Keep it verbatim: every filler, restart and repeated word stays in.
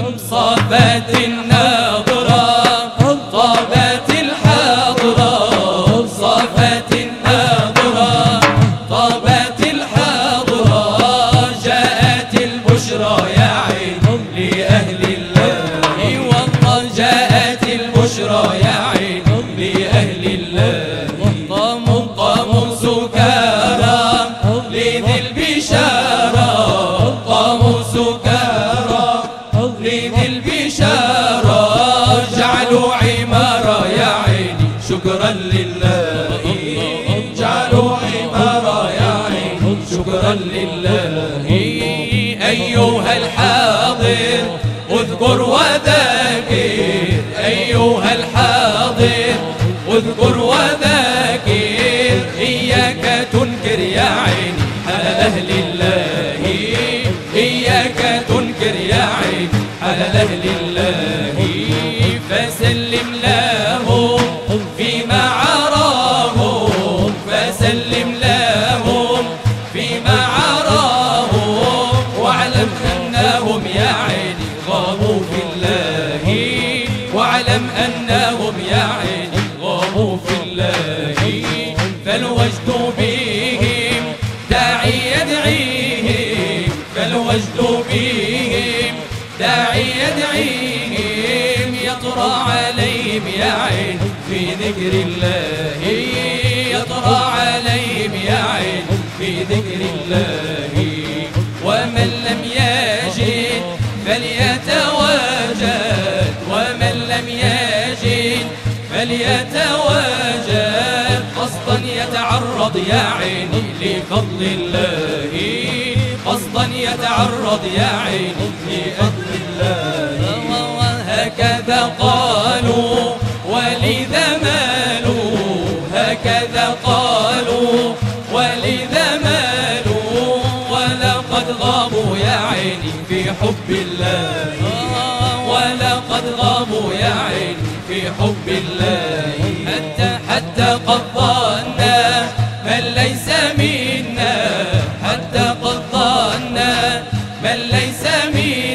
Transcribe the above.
صافت الناظرة طابت الحاضرة، صافت الناظرة طابت الحاضرة، جاءت البشرى يا عين لأهل الله، والله جاءت البشرى يا عين لأهل الله. قاموا قاموا سكارى لذي البشارى، قاموا سكارى لذي البشارى، جعلوا عمارة يا عيني شكرا لله، جعلوا عمارة يا عيني شكرا لله. أيها الحاضر اذكر وذاكر، أيها الحاضر اذكر وذاكر، إياك تنكر يا عيني على أهل الله، إياك تنكر يا عيني على أهل الله. فسلم لهم فيما عراهم، فسلم لهم فيما عراهم، واعلم أنهم يا عيني غابوا في الله، واعلم أنهم يا عيني غابوا في الله. فالوجد بهم داعي يدعيهم، فالوجد بهم داعي يدعيهم، يطرى عليهم يا عين في ذكر الله، يطرى عليهم يا عين في ذكر الله. ومن لم يجد فليتواجد، ومن لم يجد فليتواجد، قصدا يتعرض يا عيني لفضل الله، قصدا يتعرض يا عيني لفضل الله. هكذا قالوا ولذا مالوا، هكذا قالوا ولذا مالوا، ولقد غابوا يا عيني في حب الله، ولقد غابوا يا عيني في حب الله. حتى حتى قد ظنا من ليس منا، حتى قد ظنا من ليس منا،